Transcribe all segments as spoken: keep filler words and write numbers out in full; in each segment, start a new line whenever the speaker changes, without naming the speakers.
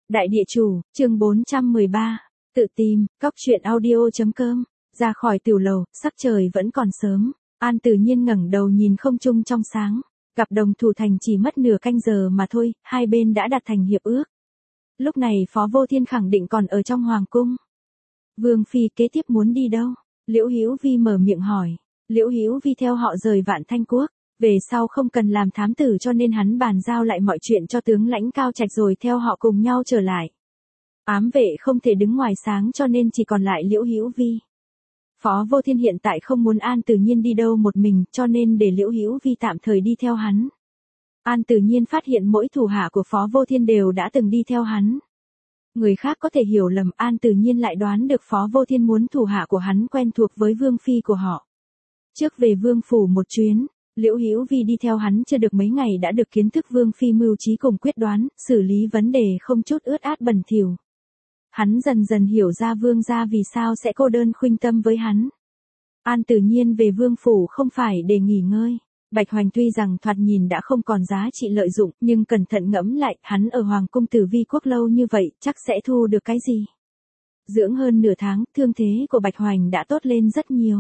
Đại địa chủ, chương bốn trăm mười ba, tự tìm, cóc truyện audio.com, ra khỏi tiểu lầu, sắc trời vẫn còn sớm, An tự nhiên ngẩng đầu nhìn không trung trong sáng, gặp đồng thủ thành chỉ mất nửa canh giờ mà thôi, hai bên đã đạt thành hiệp ước. Lúc này Phó Vô Thiên khẳng định còn ở trong hoàng cung. Vương phi kế tiếp muốn đi đâu? Liễu Hữu Vi mở miệng hỏi. Liễu Hữu Vi theo họ rời Vạn Thanh Quốc, về sau không cần làm thám tử cho nên hắn bàn giao lại mọi chuyện cho tướng lãnh Cao Trạch rồi theo họ cùng nhau trở lại. Ám vệ không thể đứng ngoài sáng cho nên chỉ còn lại Liễu Hữu Vi. Phó Vô Thiên hiện tại không muốn An Tự Nhiên đi đâu một mình cho nên để Liễu Hữu Vi tạm thời đi theo hắn. An Tự Nhiên phát hiện mỗi thủ hạ của Phó Vô Thiên đều đã từng đi theo hắn. Người khác có thể hiểu lầm, An Tự Nhiên lại đoán được Phó Vô Thiên muốn thủ hạ của hắn quen thuộc với vương phi của họ. Trước về vương phủ một chuyến, Liễu Hữu Vi đi theo hắn chưa được mấy ngày đã được kiến thức vương phi mưu trí cùng quyết đoán, xử lý vấn đề không chút ướt át bẩn thỉu. Hắn dần dần hiểu ra vương gia vì sao sẽ cô đơn khuynh tâm với hắn. An Tự Nhiên về vương phủ không phải để nghỉ ngơi. Bạch Hoành tuy rằng thoạt nhìn đã không còn giá trị lợi dụng, nhưng cẩn thận ngẫm lại, hắn ở Hoàng cung Tử Vi Quốc lâu như vậy, chắc sẽ thu được cái gì? Dưỡng hơn nửa tháng, thương thế của Bạch Hoành đã tốt lên rất nhiều.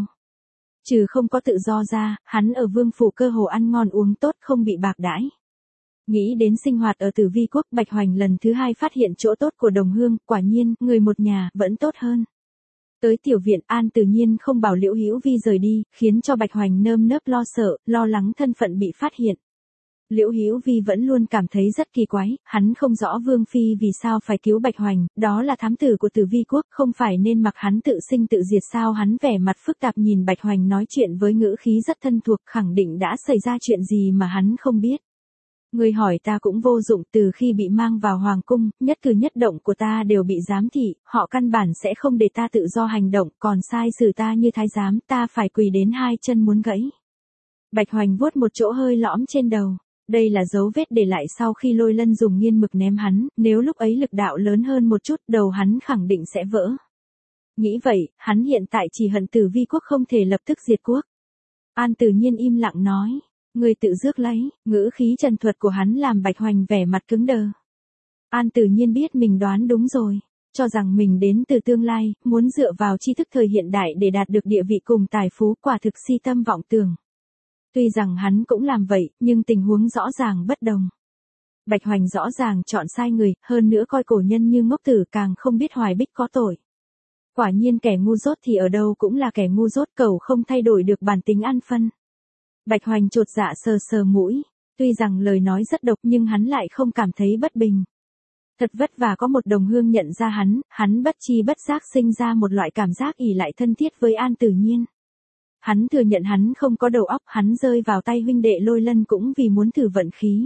Trừ không có tự do ra, hắn ở vương phủ cơ hồ ăn ngon uống tốt không bị bạc đãi. Nghĩ đến sinh hoạt ở Tử Vi Quốc, Bạch Hoành lần thứ hai phát hiện chỗ tốt của đồng hương, quả nhiên, người một nhà, vẫn tốt hơn. Tới tiểu viện, An Tự Nhiên không bảo Liễu Hữu Vi rời đi, khiến cho Bạch Hoành nơm nớp lo sợ, lo lắng thân phận bị phát hiện. Liễu Hữu Vi vẫn luôn cảm thấy rất kỳ quái, hắn không rõ vương phi vì sao phải cứu Bạch Hoành, đó là thám tử của Tử Vi Quốc, không phải nên mặc hắn tự sinh tự diệt sao? Hắn vẻ mặt phức tạp nhìn Bạch Hoành nói chuyện với ngữ khí rất thân thuộc, khẳng định đã xảy ra chuyện gì mà hắn không biết. Người hỏi ta cũng vô dụng, từ khi bị mang vào hoàng cung, nhất cử nhất động của ta đều bị giám thị, họ căn bản sẽ không để ta tự do hành động, còn sai xử ta như thái giám, ta phải quỳ đến hai chân muốn gãy. Bạch Hoành vuốt một chỗ hơi lõm trên đầu, đây là dấu vết để lại sau khi Lôi Lân dùng nghiên mực ném hắn, nếu lúc ấy lực đạo lớn hơn một chút, đầu hắn khẳng định sẽ vỡ. Nghĩ vậy, hắn hiện tại chỉ hận Tử Vi Quốc không thể lập tức diệt quốc. An Tự Nhiên im lặng nói. Người tự rước lấy, ngữ khí trần thuật của hắn làm Bạch Hoành vẻ mặt cứng đờ. An Tự Nhiên biết mình đoán đúng rồi, cho rằng mình đến từ tương lai, muốn dựa vào tri thức thời hiện đại để đạt được địa vị cùng tài phú, quả thực si tâm vọng tưởng. Tuy rằng hắn cũng làm vậy, nhưng tình huống rõ ràng bất đồng. Bạch Hoành rõ ràng chọn sai người, hơn nữa coi cổ nhân như ngốc tử, càng không biết Hoài Bích có tội. Quả nhiên kẻ ngu dốt thì ở đâu cũng là kẻ ngu dốt, cẩu không thay đổi được bản tính ăn phân. Bạch Hoành chột dạ sờ sờ mũi, tuy rằng lời nói rất độc nhưng hắn lại không cảm thấy bất bình. Thật vất vả có một đồng hương nhận ra hắn, hắn bất chi bất giác sinh ra một loại cảm giác ỷ lại thân thiết với An Tự Nhiên. Hắn thừa nhận hắn không có đầu óc, hắn rơi vào tay huynh đệ Lôi Lân cũng vì muốn thử vận khí.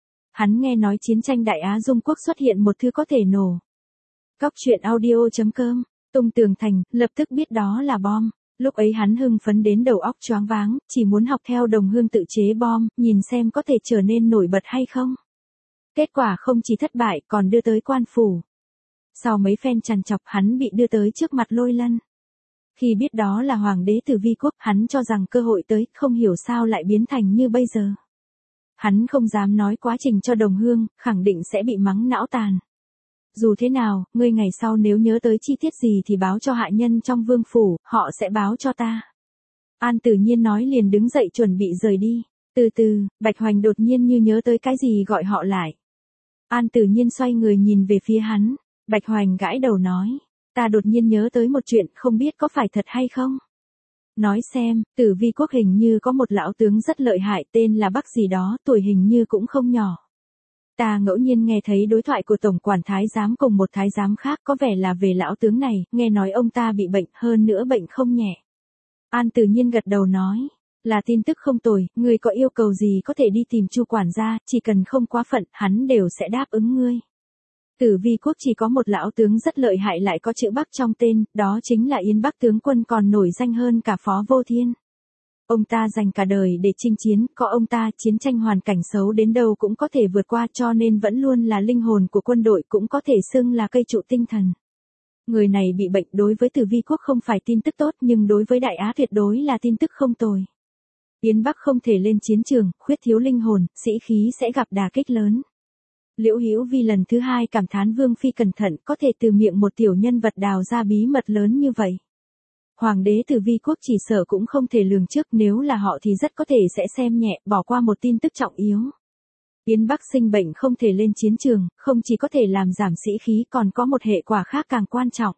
Hắn nghe nói chiến tranh Đại Á Dung Quốc xuất hiện một thứ có thể nổ. Cóc truyện audio.com, tung tường thành, lập tức biết đó là bom. Lúc ấy hắn hưng phấn đến đầu óc choáng váng, chỉ muốn học theo đồng hương tự chế bom, nhìn xem có thể trở nên nổi bật hay không. Kết quả không chỉ thất bại còn đưa tới quan phủ. Sau mấy phen trằn trọc hắn bị đưa tới trước mặt Lôi Lân. Khi biết đó là hoàng đế Tử Vi Quốc, hắn cho rằng cơ hội tới, không hiểu sao lại biến thành như bây giờ. Hắn không dám nói quá trình cho đồng hương, khẳng định sẽ bị mắng não tàn. Dù thế nào, ngươi ngày sau nếu nhớ tới chi tiết gì thì báo cho hạ nhân trong vương phủ, họ sẽ báo cho ta. An Tự Nhiên nói liền đứng dậy chuẩn bị rời đi. Từ từ, Bạch Hoành đột nhiên như nhớ tới cái gì gọi họ lại. An Tự Nhiên xoay người nhìn về phía hắn. Bạch Hoành gãi đầu nói. Ta đột nhiên nhớ tới một chuyện, không biết có phải thật hay không. Nói xem, Tử Vi Quốc hình như có một lão tướng rất lợi hại tên là Bắc gì đó, tuổi hình như cũng không nhỏ. Ta ngẫu nhiên nghe thấy đối thoại của tổng quản thái giám cùng một thái giám khác, có vẻ là về lão tướng này, nghe nói ông ta bị bệnh, hơn nữa bệnh không nhẹ. An Tự Nhiên gật đầu nói, là tin tức không tồi, ngươi có yêu cầu gì có thể đi tìm Chu quản gia, chỉ cần không quá phận, hắn đều sẽ đáp ứng ngươi. Tử Vi Quốc chỉ có một lão tướng rất lợi hại lại có chữ Bắc trong tên, đó chính là Yên Bắc tướng quân, còn nổi danh hơn cả Phó Vô Thiên. Ông ta dành cả đời để chinh chiến, có ông ta, chiến tranh hoàn cảnh xấu đến đâu cũng có thể vượt qua, cho nên vẫn luôn là linh hồn của quân đội, cũng có thể xưng là cây trụ tinh thần. Người này bị bệnh đối với Tử Vi Quốc không phải tin tức tốt, nhưng đối với Đại Á tuyệt đối là tin tức không tồi. Yên Bắc không thể lên chiến trường, khuyết thiếu linh hồn, sĩ khí sẽ gặp đả kích lớn. Liễu Hữu Vi lần thứ hai cảm thán Vương Phi cẩn thận, có thể từ miệng một tiểu nhân vật đào ra bí mật lớn như vậy. Hoàng đế Từ Vi quốc chỉ sợ cũng không thể lường trước, nếu là họ thì rất có thể sẽ xem nhẹ, bỏ qua một tin tức trọng yếu. Yến Bắc sinh bệnh không thể lên chiến trường, không chỉ có thể làm giảm sĩ khí còn có một hệ quả khác càng quan trọng.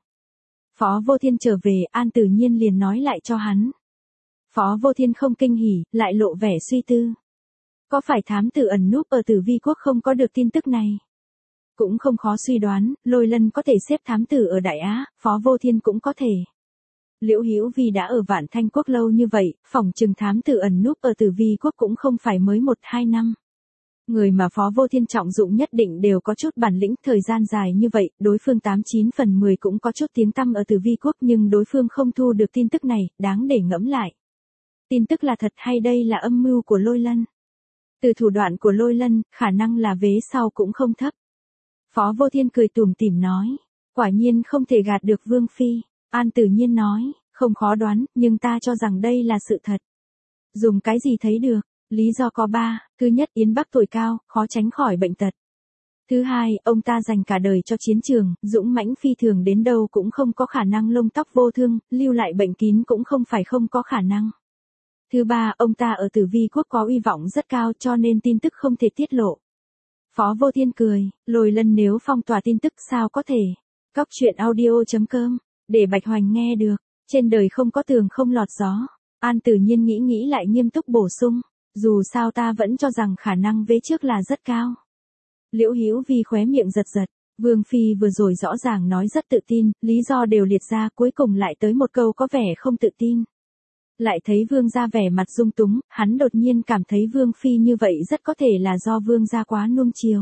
Phó Vô Thiên trở về, An Tử Nhiên liền nói lại cho hắn. Phó Vô Thiên không kinh hỉ, lại lộ vẻ suy tư. Có phải thám tử ẩn núp ở Tử Vi quốc không có được tin tức này? Cũng không khó suy đoán, Lôi Lân có thể xếp thám tử ở Đại Á, Phó Vô Thiên cũng có thể. Liễu Hữu Vi đã ở Vạn Thanh quốc lâu như vậy, phỏng chừng thám tử ẩn núp ở Tử Vi quốc cũng không phải mới một hai năm. Người mà Phó Vô Thiên trọng dụng nhất định đều có chút bản lĩnh, thời gian dài như vậy, đối phương tám chín phần mười cũng có chút tiếng tăm ở Tử Vi quốc, nhưng đối phương không thu được tin tức này, đáng để ngẫm lại. Tin tức là thật hay đây là âm mưu của Lôi Lân? Từ thủ đoạn của Lôi Lân, khả năng là vế sau cũng không thấp. Phó Vô Thiên cười tủm tỉm nói, quả nhiên không thể gạt được Vương Phi. An Tử Nhiên nói, không khó đoán, nhưng ta cho rằng đây là sự thật. Dùng cái gì thấy được? Lý do có ba, thứ nhất Yến Bắc tuổi cao, khó tránh khỏi bệnh tật. Thứ hai, ông ta dành cả đời cho chiến trường, dũng mãnh phi thường đến đâu cũng không có khả năng lông tóc vô thương, lưu lại bệnh kín cũng không phải không có khả năng. Thứ ba, ông ta ở Tử Vi quốc có uy vọng rất cao cho nên tin tức không thể tiết lộ. Phó Vô Thiên cười, Lôi Lân nếu phong tỏa tin tức sao có thể. Cóc truyện audio chấm com, để Bạch Hoành nghe được, trên đời không có tường không lọt gió. An Tử Nhiên nghĩ nghĩ lại nghiêm túc bổ sung, dù sao ta vẫn cho rằng khả năng vế trước là rất cao. Liễu Hữu Vi khóe miệng giật giật, Vương Phi vừa rồi rõ ràng nói rất tự tin, lý do đều liệt ra cuối cùng lại tới một câu có vẻ không tự tin. Lại thấy Vương gia vẻ mặt dung túng, hắn đột nhiên cảm thấy Vương Phi như vậy rất có thể là do Vương gia quá nuông chiều.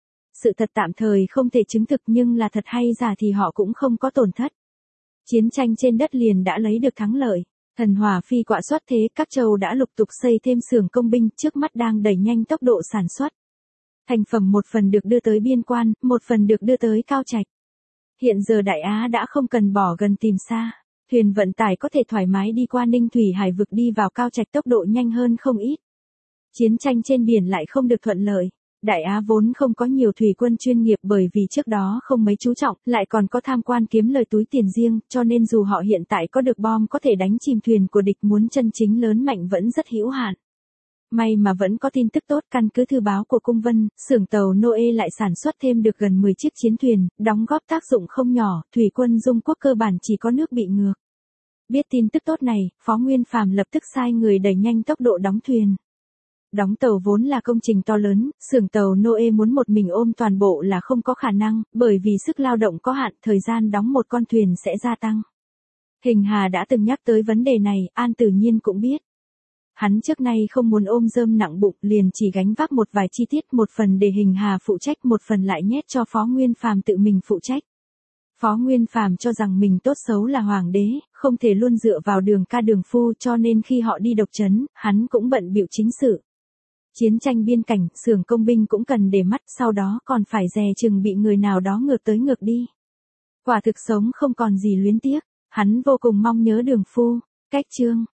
Sự thật tạm thời không thể chứng thực nhưng là thật hay giả thì họ cũng không có tổn thất. Chiến tranh trên đất liền đã lấy được thắng lợi. Thần Hỏa Phi quạ xuất thế, các châu đã lục tục xây thêm xưởng công binh, trước mắt đang đẩy nhanh tốc độ sản xuất. Thành phẩm một phần được đưa tới biên quan, một phần được đưa tới Cao Trạch. Hiện giờ Đại Á đã không cần bỏ gần tìm xa. Thuyền vận tải có thể thoải mái đi qua Ninh Thủy Hải vực đi vào Cao Trạch tốc độ nhanh hơn không ít. Chiến tranh trên biển lại không được thuận lợi. Đại Á vốn không có nhiều thủy quân chuyên nghiệp bởi vì trước đó không mấy chú trọng, lại còn có tham quan kiếm lời túi tiền riêng, cho nên dù họ hiện tại có được bom có thể đánh chìm thuyền của địch muốn chân chính lớn mạnh vẫn rất hữu hạn. May mà vẫn có tin tức tốt, căn cứ thư báo của Cung Vân, xưởng tàu Noe lại sản xuất thêm được gần mười chiếc chiến thuyền, đóng góp tác dụng không nhỏ, thủy quân Dung quốc cơ bản chỉ có nước bị ngược. Biết tin tức tốt này, Phó Nguyên Phàm lập tức sai người đẩy nhanh tốc độ đóng thuyền. Đóng tàu vốn là công trình to lớn, xưởng tàu Noe muốn một mình ôm toàn bộ là không có khả năng, bởi vì sức lao động có hạn, thời gian đóng một con thuyền sẽ gia tăng. Hình Hà đã từng nhắc tới vấn đề này, An Tử Nhiên cũng biết. Hắn trước nay không muốn ôm rơm nặng bụng, liền chỉ gánh vác một vài chi tiết, một phần để Hình Hà phụ trách, một phần lại nhét cho Phó Nguyên Phàm tự mình phụ trách. Phó Nguyên Phàm cho rằng mình tốt xấu là hoàng đế, không thể luôn dựa vào Đường Ca Đường phu, cho nên khi họ đi độc trấn, hắn cũng bận bịu chính sự. Chiến tranh biên cảnh, xưởng công binh cũng cần để mắt, sau đó còn phải dè chừng bị người nào đó ngược tới ngược đi. Quả thực sống không còn gì luyến tiếc, hắn vô cùng mong nhớ Đường phu. Cách chương